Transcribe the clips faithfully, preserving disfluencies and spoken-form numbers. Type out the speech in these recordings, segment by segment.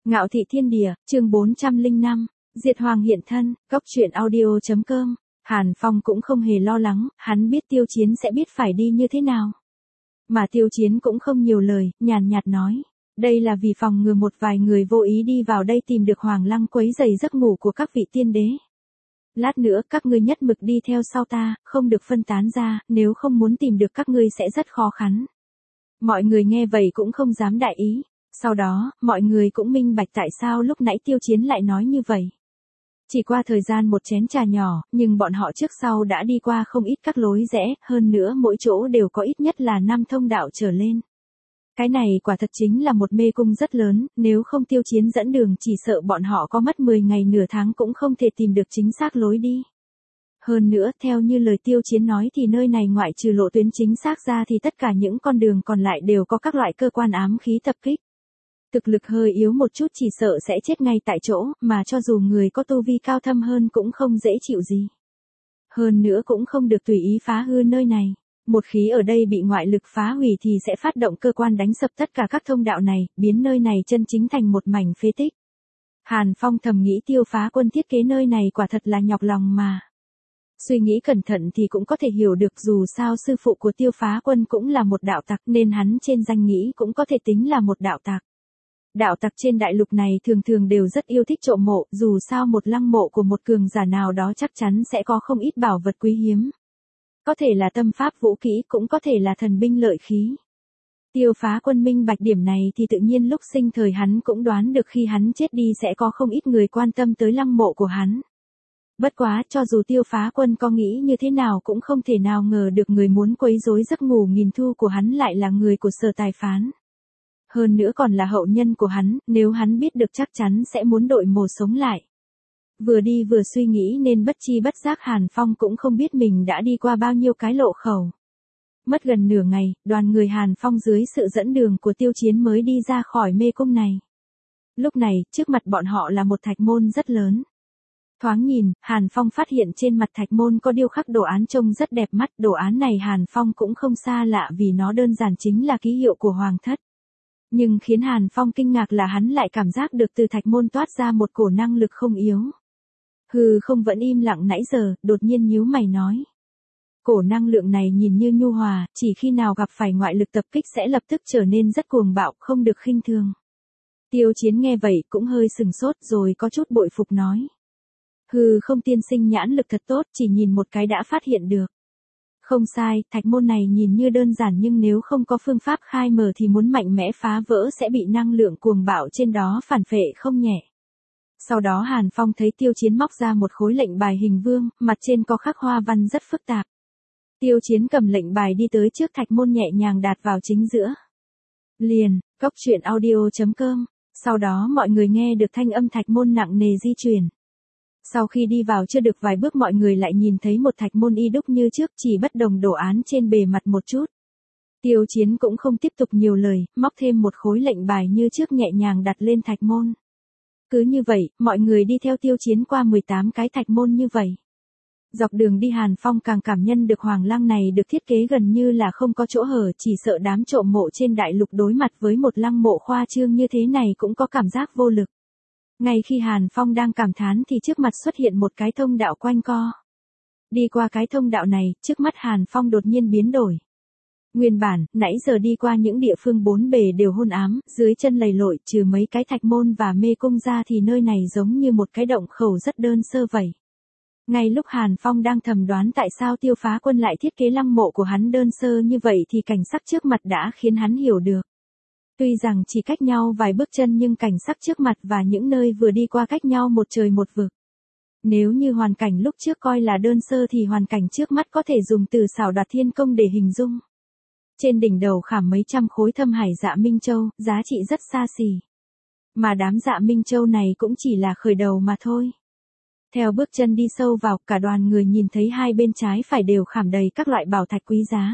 Ngạo thị thiên địa, chương bốn trăm lẻ năm, Diệt Hoàng hiện thân, góc truyện audio chấm com. Hàn Phong cũng không hề lo lắng, hắn biết Tiêu Chiến sẽ biết phải đi như thế nào. Mà Tiêu Chiến cũng không nhiều lời, nhàn nhạt nói. Đây là vì phòng ngừa một vài người vô ý đi vào đây tìm được Hoàng Lăng quấy rầy giấc ngủ của các vị tiên đế. Lát nữa các ngươi nhất mực đi theo sau ta, không được phân tán ra, nếu không muốn tìm được các ngươi sẽ rất khó khăn. Mọi người nghe vậy cũng không dám đại ý. Sau đó, mọi người cũng minh bạch tại sao lúc nãy Tiêu Chiến lại nói như vậy. Chỉ qua thời gian một chén trà nhỏ, nhưng bọn họ trước sau đã đi qua không ít các lối rẽ, hơn nữa mỗi chỗ đều có ít nhất là năm thông đạo trở lên. Cái này quả thật chính là một mê cung rất lớn, nếu không Tiêu Chiến dẫn đường chỉ sợ bọn họ có mất mười ngày nửa tháng cũng không thể tìm được chính xác lối đi. Hơn nữa, theo như lời Tiêu Chiến nói thì nơi này ngoại trừ lộ tuyến chính xác ra thì tất cả những con đường còn lại đều có các loại cơ quan ám khí tập kích. Thực lực hơi yếu một chút chỉ sợ sẽ chết ngay tại chỗ, mà cho dù người có tu vi cao thâm hơn cũng không dễ chịu gì. Hơn nữa cũng không được tùy ý phá hư nơi này. Một khí ở đây bị ngoại lực phá hủy thì sẽ phát động cơ quan đánh sập tất cả các thông đạo này, biến nơi này chân chính thành một mảnh phế tích. Hàn Phong thầm nghĩ Tiêu Phá Quân thiết kế nơi này quả thật là nhọc lòng mà. Suy nghĩ cẩn thận thì cũng có thể hiểu được dù sao sư phụ của Tiêu Phá Quân cũng là một đạo tặc nên hắn trên danh nghĩa cũng có thể tính là một đạo tặc. Đạo tặc trên đại lục này thường thường đều rất yêu thích trộm mộ, dù sao một lăng mộ của một cường giả nào đó chắc chắn sẽ có không ít bảo vật quý hiếm. Có thể là tâm pháp vũ kỹ, cũng có thể là thần binh lợi khí. Tiêu Phá Quân minh bạch điểm này thì tự nhiên lúc sinh thời hắn cũng đoán được khi hắn chết đi sẽ có không ít người quan tâm tới lăng mộ của hắn. Bất quá, cho dù Tiêu Phá Quân có nghĩ như thế nào cũng không thể nào ngờ được người muốn quấy rối giấc ngủ nghìn thu của hắn lại là người của Sở Tài Phán. Hơn nữa còn là hậu nhân của hắn, nếu hắn biết được chắc chắn sẽ muốn đội mồ sống lại. Vừa đi vừa suy nghĩ nên bất chi bất giác Hàn Phong cũng không biết mình đã đi qua bao nhiêu cái lộ khẩu. Mất gần nửa ngày, đoàn người Hàn Phong dưới sự dẫn đường của Tiêu Chiến mới đi ra khỏi mê cung này. Lúc này, trước mặt bọn họ là một thạch môn rất lớn. Thoáng nhìn, Hàn Phong phát hiện trên mặt thạch môn có điêu khắc đồ án trông rất đẹp mắt. Đồ án này Hàn Phong cũng không xa lạ vì nó đơn giản chính là ký hiệu của Hoàng thất. Nhưng khiến Hàn Phong kinh ngạc là hắn lại cảm giác được từ thạch môn toát ra một cổ năng lực không yếu. Hừ không vẫn im lặng nãy giờ, đột nhiên nhíu mày nói. Cổ năng lượng này nhìn như nhu hòa, chỉ khi nào gặp phải ngoại lực tập kích sẽ lập tức trở nên rất cuồng bạo, không được khinh thường. Tiêu Chiến nghe vậy cũng hơi sừng sốt rồi có chút bội phục nói. Hừ không tiên sinh nhãn lực thật tốt, chỉ nhìn một cái đã phát hiện được. Không sai, thạch môn này nhìn như đơn giản nhưng nếu không có phương pháp khai mở thì muốn mạnh mẽ phá vỡ sẽ bị năng lượng cuồng bạo trên đó phản phệ không nhẹ. Sau đó Hàn Phong thấy Tiêu Chiến móc ra một khối lệnh bài hình vương, mặt trên có khắc hoa văn rất phức tạp. Tiêu Chiến cầm lệnh bài đi tới trước thạch môn nhẹ nhàng đạp vào chính giữa. Liền, góc truyện audio chấm com, sau đó mọi người nghe được thanh âm thạch môn nặng nề di chuyển. Sau khi đi vào chưa được vài bước mọi người lại nhìn thấy một thạch môn y đúc như trước chỉ bất đồng đồ án trên bề mặt một chút. Tiêu Chiến cũng không tiếp tục nhiều lời, móc thêm một khối lệnh bài như trước nhẹ nhàng đặt lên thạch môn. Cứ như vậy, mọi người đi theo Tiêu Chiến qua mười tám cái thạch môn như vậy. Dọc đường đi Hàn Phong càng cảm nhận được Hoàng Lăng này được thiết kế gần như là không có chỗ hở, chỉ sợ đám trộm mộ trên đại lục đối mặt với một lăng mộ khoa trương như thế này cũng có cảm giác vô lực. Ngay khi Hàn Phong đang cảm thán thì trước mặt xuất hiện một cái thông đạo quanh co. Đi qua cái thông đạo này, trước mắt Hàn Phong đột nhiên biến đổi. Nguyên bản, nãy giờ đi qua những địa phương bốn bề đều hôn ám, dưới chân lầy lội, trừ mấy cái thạch môn và mê cung ra thì nơi này giống như một cái động khẩu rất đơn sơ vậy. Ngay lúc Hàn Phong đang thầm đoán tại sao Tiêu Phá Quân lại thiết kế lăng mộ của hắn đơn sơ như vậy thì cảnh sắc trước mặt đã khiến hắn hiểu được. Tuy rằng chỉ cách nhau vài bước chân nhưng cảnh sắc trước mặt và những nơi vừa đi qua cách nhau một trời một vực. Nếu như hoàn cảnh lúc trước coi là đơn sơ thì hoàn cảnh trước mắt có thể dùng từ xảo đoạt thiên công để hình dung. Trên đỉnh đầu khảm mấy trăm khối thâm hải dạ Minh Châu, giá trị rất xa xỉ. Mà đám dạ Minh Châu này cũng chỉ là khởi đầu mà thôi. Theo bước chân đi sâu vào, cả đoàn người nhìn thấy hai bên trái phải đều khảm đầy các loại bảo thạch quý giá.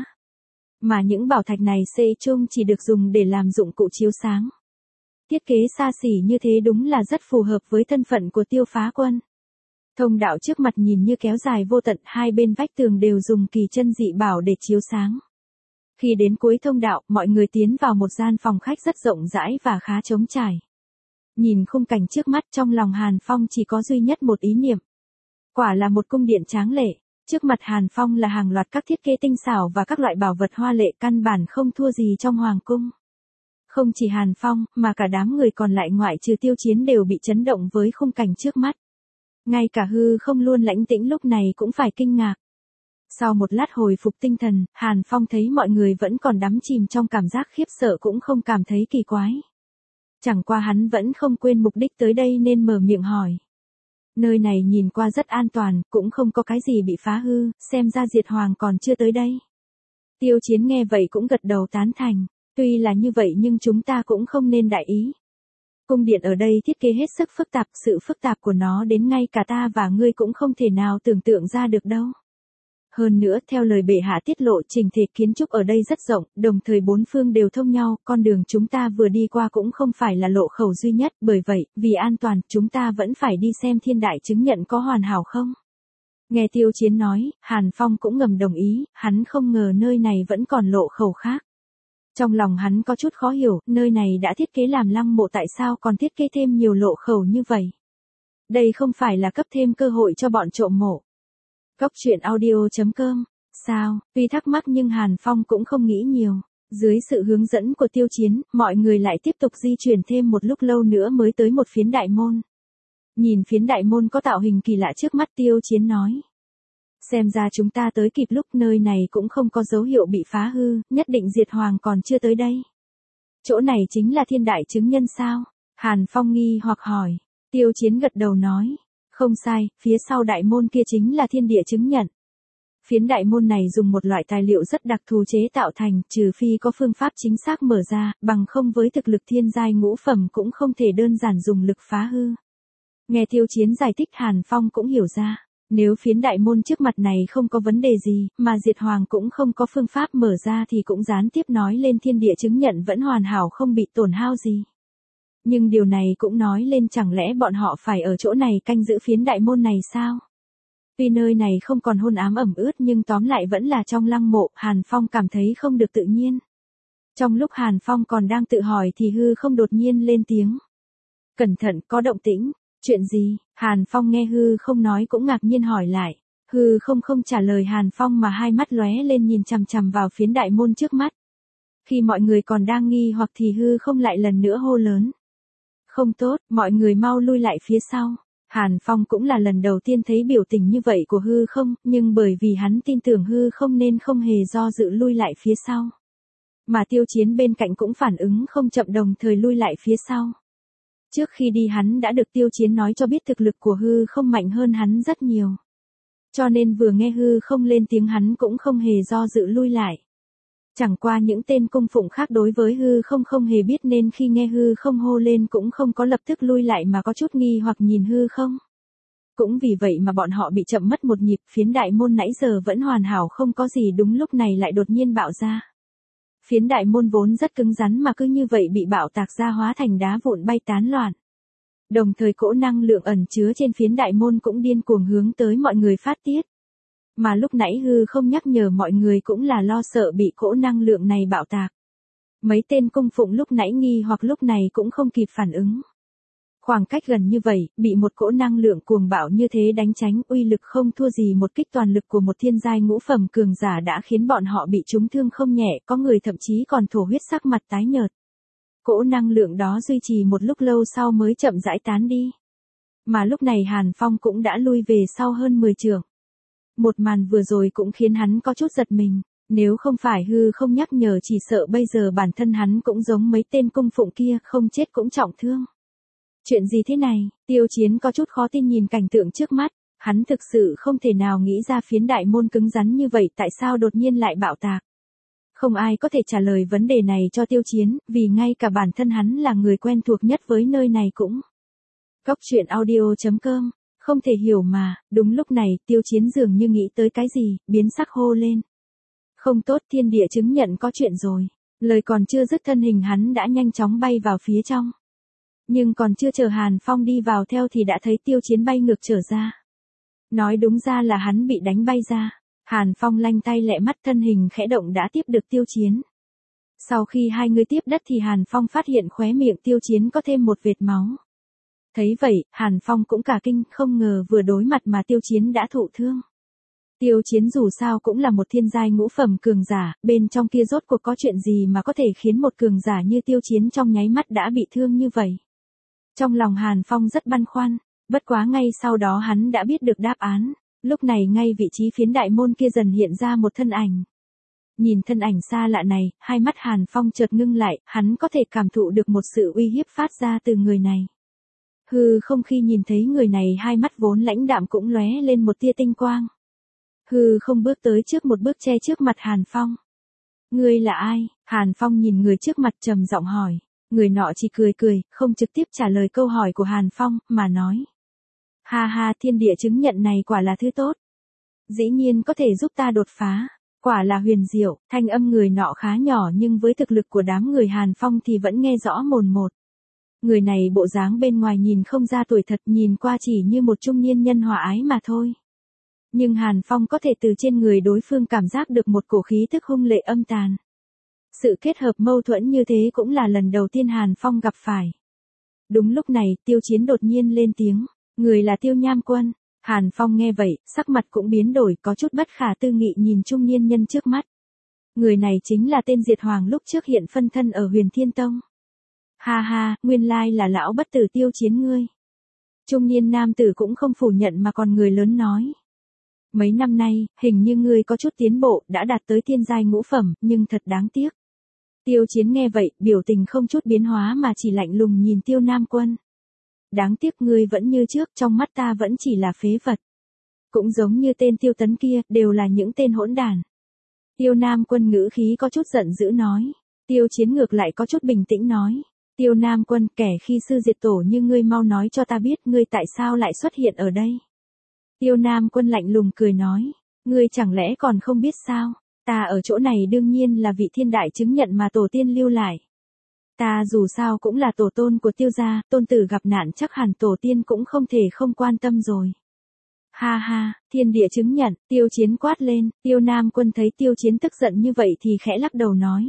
Mà những bảo thạch này xây chung chỉ được dùng để làm dụng cụ chiếu sáng. Thiết kế xa xỉ như thế đúng là rất phù hợp với thân phận của Tiêu Phá Quân. Thông đạo trước mặt nhìn như kéo dài vô tận, hai bên vách tường đều dùng kỳ chân dị bảo để chiếu sáng. Khi đến cuối thông đạo, mọi người tiến vào một gian phòng khách rất rộng rãi và khá trống trải. Nhìn khung cảnh trước mắt trong lòng Hàn Phong chỉ có duy nhất một ý niệm. Quả là một cung điện tráng lệ, trước mặt Hàn Phong là hàng loạt các thiết kế tinh xảo và các loại bảo vật hoa lệ căn bản không thua gì trong hoàng cung. Không chỉ Hàn Phong, mà cả đám người còn lại ngoại trừ Tiêu Chiến đều bị chấn động với khung cảnh trước mắt. Ngay cả hư không luôn lãnh tĩnh lúc này cũng phải kinh ngạc. Sau một lát hồi phục tinh thần, Hàn Phong thấy mọi người vẫn còn đắm chìm trong cảm giác khiếp sợ cũng không cảm thấy kỳ quái. Chẳng qua hắn vẫn không quên mục đích tới đây nên mở miệng hỏi. Nơi này nhìn qua rất an toàn, cũng không có cái gì bị phá hư, xem ra Diệt Hoàng còn chưa tới đây. Tiêu Chiến nghe vậy cũng gật đầu tán thành, tuy là như vậy nhưng chúng ta cũng không nên đại ý. Cung điện ở đây thiết kế hết sức phức tạp, sự phức tạp của nó đến ngay cả ta và ngươi cũng không thể nào tưởng tượng ra được đâu. Hơn nữa, theo lời bệ hạ tiết lộ, trình thể kiến trúc ở đây rất rộng, đồng thời bốn phương đều thông nhau, con đường chúng ta vừa đi qua cũng không phải là lộ khẩu duy nhất, bởi vậy, vì an toàn, chúng ta vẫn phải đi xem thiên đại chứng nhận có hoàn hảo không. Nghe Tiêu Chiến nói, Hàn Phong cũng ngầm đồng ý, hắn không ngờ nơi này vẫn còn lộ khẩu khác. Trong lòng hắn có chút khó hiểu, nơi này đã thiết kế làm lăng mộ tại sao còn thiết kế thêm nhiều lộ khẩu như vậy. Đây không phải là cấp thêm cơ hội cho bọn trộm mộ. Góc truyện audio chấm com. Sao, tuy thắc mắc nhưng Hàn Phong cũng không nghĩ nhiều. Dưới sự hướng dẫn của Tiêu Chiến, mọi người lại tiếp tục di chuyển thêm một lúc lâu nữa mới tới một phiến đại môn. Nhìn phiến đại môn có tạo hình kỳ lạ trước mắt, Tiêu Chiến nói. Xem ra chúng ta tới kịp lúc, nơi này cũng không có dấu hiệu bị phá hư, nhất định Diệt Hoàng còn chưa tới đây. Chỗ này chính là thiên đại chứng nhân sao? Hàn Phong nghi hoặc hỏi. Tiêu Chiến gật đầu nói. Không sai, phía sau đại môn kia chính là thiên địa chứng nhận. Phiến đại môn này dùng một loại tài liệu rất đặc thù chế tạo thành, trừ phi có phương pháp chính xác mở ra, bằng không với thực lực thiên giai ngũ phẩm cũng không thể đơn giản dùng lực phá hư. Nghe Tiêu Chiến giải thích, Hàn Phong cũng hiểu ra, nếu phiến đại môn trước mặt này không có vấn đề gì, mà Diệt Hoàng cũng không có phương pháp mở ra thì cũng gián tiếp nói lên thiên địa chứng nhận vẫn hoàn hảo không bị tổn hao gì. Nhưng điều này cũng nói lên chẳng lẽ bọn họ phải ở chỗ này canh giữ phiến đại môn này sao? Tuy nơi này không còn hôn ám ẩm ướt nhưng tóm lại vẫn là trong lăng mộ, Hàn Phong cảm thấy không được tự nhiên. Trong lúc Hàn Phong còn đang tự hỏi thì hư không đột nhiên lên tiếng. Cẩn thận, có động tĩnh. Chuyện gì? Hàn Phong nghe hư không nói cũng ngạc nhiên hỏi lại. Hư không không trả lời Hàn Phong mà hai mắt lóe lên nhìn chằm chằm vào phiến đại môn trước mắt. Khi mọi người còn đang nghi hoặc thì hư không lại lần nữa hô lớn. Không tốt, mọi người mau lui lại phía sau. Hàn Phong cũng là lần đầu tiên thấy biểu tình như vậy của hư không, nhưng bởi vì hắn tin tưởng hư không nên không hề do dự lui lại phía sau. Mà Tiêu Chiến bên cạnh cũng phản ứng không chậm đồng thời lui lại phía sau. Trước khi đi hắn đã được Tiêu Chiến nói cho biết thực lực của hư không mạnh hơn hắn rất nhiều. Cho nên vừa nghe hư không lên tiếng hắn cũng không hề do dự lui lại. Chẳng qua những tên cung phụng khác đối với hư không không hề biết nên khi nghe hư không hô lên cũng không có lập tức lui lại mà có chút nghi hoặc nhìn hư không. Cũng vì vậy mà bọn họ bị chậm mất một nhịp, phiến đại môn nãy giờ vẫn hoàn hảo không có gì đúng lúc này lại đột nhiên bạo ra. Phiến đại môn vốn rất cứng rắn mà cứ như vậy bị bạo tạc ra hóa thành đá vụn bay tán loạn. Đồng thời cỗ năng lượng ẩn chứa trên phiến đại môn cũng điên cuồng hướng tới mọi người phát tiết. Mà lúc nãy hư không nhắc nhở mọi người cũng là lo sợ bị cỗ năng lượng này bạo tạc. Mấy tên cung phụng lúc nãy nghi hoặc lúc này cũng không kịp phản ứng. Khoảng cách gần như vậy, bị một cỗ năng lượng cuồng bạo như thế đánh tránh, uy lực không thua gì một kích toàn lực của một thiên giai ngũ phẩm cường giả đã khiến bọn họ bị trúng thương không nhẹ, có người thậm chí còn thổ huyết sắc mặt tái nhợt. Cỗ năng lượng đó duy trì một lúc lâu sau mới chậm rãi tán đi. Mà lúc này Hàn Phong cũng đã lui về sau hơn mười trượng. Một màn vừa rồi cũng khiến hắn có chút giật mình, nếu không phải hư không nhắc nhở chỉ sợ bây giờ bản thân hắn cũng giống mấy tên cung phụng kia, không chết cũng trọng thương. Chuyện gì thế này? Tiêu Chiến có chút khó tin nhìn cảnh tượng trước mắt, hắn thực sự không thể nào nghĩ ra phiến đại môn cứng rắn như vậy tại sao đột nhiên lại bạo tạc. Không ai có thể trả lời vấn đề này cho Tiêu Chiến, vì ngay cả bản thân hắn là người quen thuộc nhất với nơi này cũng. Góc truyện audio chấm com. Không thể hiểu mà, đúng lúc này, Tiêu Chiến dường như nghĩ tới cái gì, biến sắc hô lên. Không tốt, thiên địa chứng nhận có chuyện rồi. Lời còn chưa dứt thân hình hắn đã nhanh chóng bay vào phía trong. Nhưng còn chưa chờ Hàn Phong đi vào theo thì đã thấy Tiêu Chiến bay ngược trở ra. Nói đúng ra là hắn bị đánh bay ra. Hàn Phong lanh tay lẹ mắt thân hình khẽ động đã tiếp được Tiêu Chiến. Sau khi hai người tiếp đất thì Hàn Phong phát hiện khóe miệng Tiêu Chiến có thêm một vệt máu. Thấy vậy, Hàn Phong cũng cả kinh, không ngờ vừa đối mặt mà Tiêu Chiến đã thụ thương. Tiêu Chiến dù sao cũng là một thiên giai ngũ phẩm cường giả, bên trong kia rốt cuộc có chuyện gì mà có thể khiến một cường giả như Tiêu Chiến trong nháy mắt đã bị thương như vậy. Trong lòng Hàn Phong rất băn khoăn, bất quá ngay sau đó hắn đã biết được đáp án, lúc này ngay vị trí phiến đại môn kia dần hiện ra một thân ảnh. Nhìn thân ảnh xa lạ này, hai mắt Hàn Phong chợt ngưng lại, hắn có thể cảm thụ được một sự uy hiếp phát ra từ người này. Hừ không khi nhìn thấy người này hai mắt vốn lãnh đạm cũng lóe lên một tia tinh quang. Hừ không bước tới trước một bước che trước mặt Hàn Phong. Ngươi là ai? Hàn Phong nhìn người trước mặt trầm giọng hỏi. Người nọ chỉ cười cười, không trực tiếp trả lời câu hỏi của Hàn Phong, mà nói. Ha ha, thiên địa chứng nhận này quả là thứ tốt. Dĩ nhiên có thể giúp ta đột phá. Quả là huyền diệu, thanh âm người nọ khá nhỏ nhưng với thực lực của đám người Hàn Phong thì vẫn nghe rõ mồn một. Người này bộ dáng bên ngoài nhìn không ra tuổi thật, nhìn qua chỉ như một trung niên nhân hòa ái mà thôi. Nhưng Hàn Phong có thể từ trên người đối phương cảm giác được một cổ khí thức hung lệ âm tàn. Sự kết hợp mâu thuẫn như thế cũng là lần đầu tiên Hàn Phong gặp phải. Đúng lúc này, Tiêu Chiến đột nhiên lên tiếng, người là Tiêu Nham Quân. Hàn Phong nghe vậy, sắc mặt cũng biến đổi, có chút bất khả tư nghị nhìn trung niên nhân trước mắt. Người này chính là tên Diệt Hoàng lúc trước hiện phân thân ở Huyền Thiên Tông. Ha ha, nguyên lai là lão bất tử Tiêu Chiến ngươi. Trung niên nam tử cũng không phủ nhận mà còn người lớn nói. Mấy năm nay, hình như ngươi có chút tiến bộ, đã đạt tới thiên giai ngũ phẩm, nhưng thật đáng tiếc. Tiêu Chiến nghe vậy, biểu tình không chút biến hóa mà chỉ lạnh lùng nhìn Tiêu Nam Quân. Đáng tiếc ngươi vẫn như trước, trong mắt ta vẫn chỉ là phế vật. Cũng giống như tên Tiêu Tấn kia, đều là những tên hỗn đản. Tiêu Nam Quân ngữ khí có chút giận dữ nói. Tiêu Chiến ngược lại có chút bình tĩnh nói. Tiêu Nam Quân, kẻ khi sư diệt tổ như ngươi mau nói cho ta biết ngươi tại sao lại xuất hiện ở đây. Tiêu Nam Quân lạnh lùng cười nói. Ngươi chẳng lẽ còn không biết sao? Ta ở chỗ này đương nhiên là vị thiên đại chứng nhận mà tổ tiên lưu lại. Ta dù sao cũng là tổ tôn của Tiêu gia, tôn tử gặp nạn chắc hẳn tổ tiên cũng không thể không quan tâm rồi. Ha ha, thiên địa chứng nhận, Tiêu Chiến quát lên, Tiêu Nam Quân thấy Tiêu Chiến tức giận như vậy thì khẽ lắc đầu nói.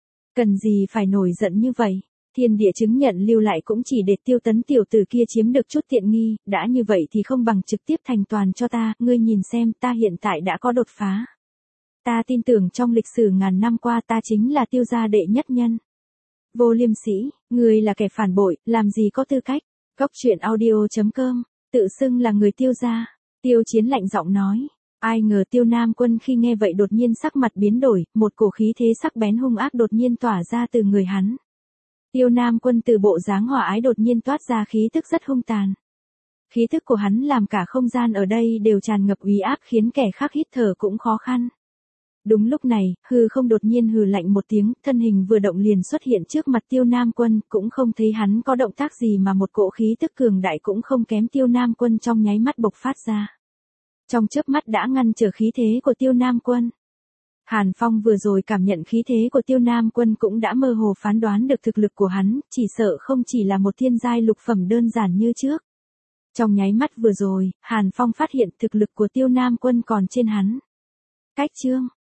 Cần gì phải nổi giận như vậy, thiên địa chứng nhận lưu lại cũng chỉ để Tiêu Tấn tiểu tử kia chiếm được chút tiện nghi, đã như vậy thì không bằng trực tiếp thành toàn cho ta, ngươi nhìn xem ta hiện tại đã có đột phá. Ta tin tưởng trong lịch sử ngàn năm qua ta chính là Tiêu gia đệ nhất nhân. Vô Liêm Sĩ, ngươi là kẻ phản bội, làm gì có tư cách. Góc truyện audio chấm com, tự xưng là người Tiêu gia. Tiêu Chiến lạnh giọng nói. Ai ngờ Tiêu Nam Quân khi nghe vậy đột nhiên sắc mặt biến đổi, một cổ khí thế sắc bén hung ác đột nhiên tỏa ra từ người hắn. Tiêu Nam Quân từ bộ dáng hòa ái đột nhiên toát ra khí tức rất hung tàn. Khí tức của hắn làm cả không gian ở đây đều tràn ngập uy áp khiến kẻ khác hít thở cũng khó khăn. Đúng lúc này, hư không đột nhiên hừ lạnh một tiếng, thân hình vừa động liền xuất hiện trước mặt Tiêu Nam Quân, cũng không thấy hắn có động tác gì mà một cỗ khí tức cường đại cũng không kém Tiêu Nam Quân trong nháy mắt bộc phát ra. Trong chớp mắt đã ngăn trở khí thế của Tiêu Nam Quân. Hàn Phong vừa rồi cảm nhận khí thế của Tiêu Nam Quân cũng đã mơ hồ phán đoán được thực lực của hắn, chỉ sợ không chỉ là một thiên giai lục phẩm đơn giản như trước. Trong nháy mắt vừa rồi, Hàn Phong phát hiện thực lực của Tiêu Nam Quân còn trên hắn. Cách chương